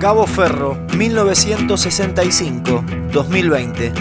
Gabo Ferro, 1965-2020.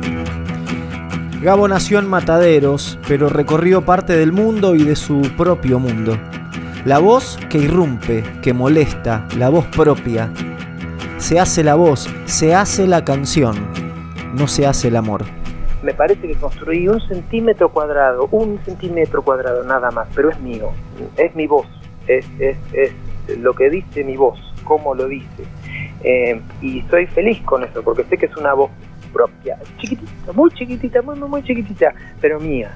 Gabo nació en Mataderos, pero recorrió parte del mundo y de su propio mundo. La voz que irrumpe, que molesta, la voz propia. Se hace la voz, se hace la canción, no se hace el amor. Me parece que construí 1 centímetro cuadrado nada más, pero es mío, es mi voz, es lo que dice mi voz, cómo lo dice. Y estoy feliz con eso, porque sé que es una voz propia, chiquitita, muy chiquitita, pero mía.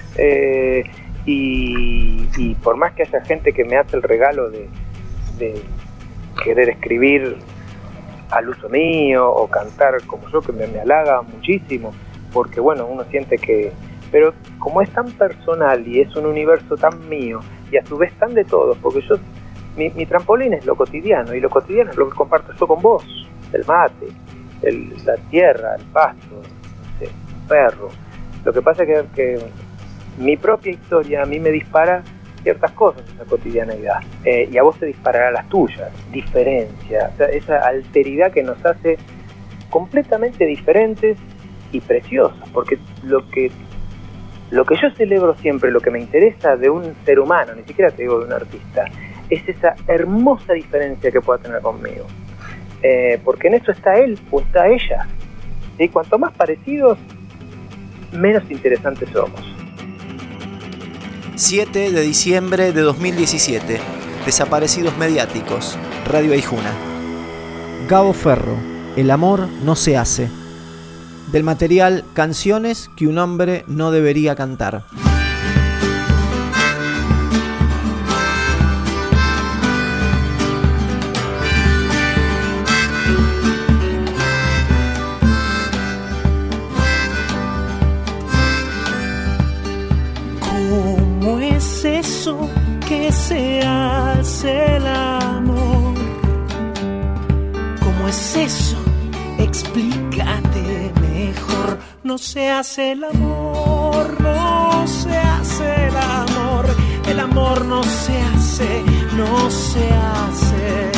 Y por más que haya gente que me hace el regalo de querer escribir al uso mío o cantar como yo, que me halaga muchísimo, porque bueno, uno siente que... Pero como es tan personal y es un universo tan mío y a su vez tan de todos, porque yo... Mi trampolín es lo cotidiano, y lo cotidiano es lo que comparto yo con vos, el mate, la tierra, el pasto, no sé, el perro. Lo que pasa es que mi propia historia a mí me dispara ciertas cosas, esa cotidianeidad, y a vos te disparará las tuyas, diferencia, o sea, esa alteridad que nos hace completamente diferentes y preciosas, porque lo que yo celebro siempre, lo que me interesa de un ser humano, ni siquiera te digo de un artista, es esa hermosa diferencia que pueda tener conmigo, porque en eso está él o está ella, y cuanto más parecidos, menos interesantes somos. 7 de diciembre de 2017. Desaparecidos mediáticos. Radio Aijuna. Gabo Ferro. El amor no se hace. Del material Canciones que un hombre no debería cantar. Que se hace el amor. ¿Cómo es eso? Explícate mejor. No se hace el amor, no se hace el amor. El amor no se hace, no se hace.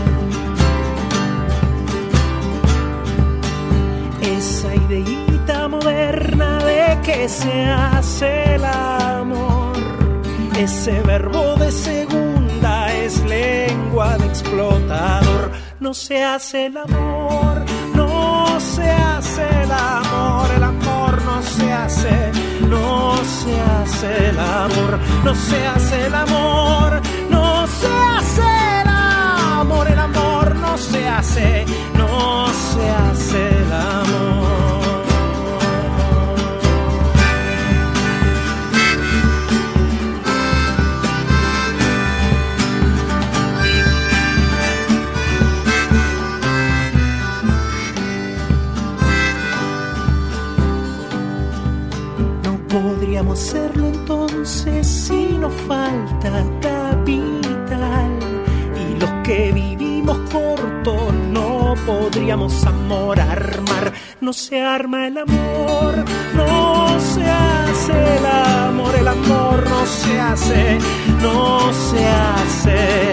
Esa ideita moderna de que se hace el amor. Ese verbo de segunda es lengua de explotador. No se hace el amor, no se hace el amor. El amor no se hace, no se hace el amor. No se hace el amor, no se hace el amor. El amor no se hace, no se hace el amor. Podríamos hacerlo entonces si nos falta capital, y los que vivimos corto no podríamos amor armar. No se arma el amor, no se hace el amor. El amor no se hace, no se hace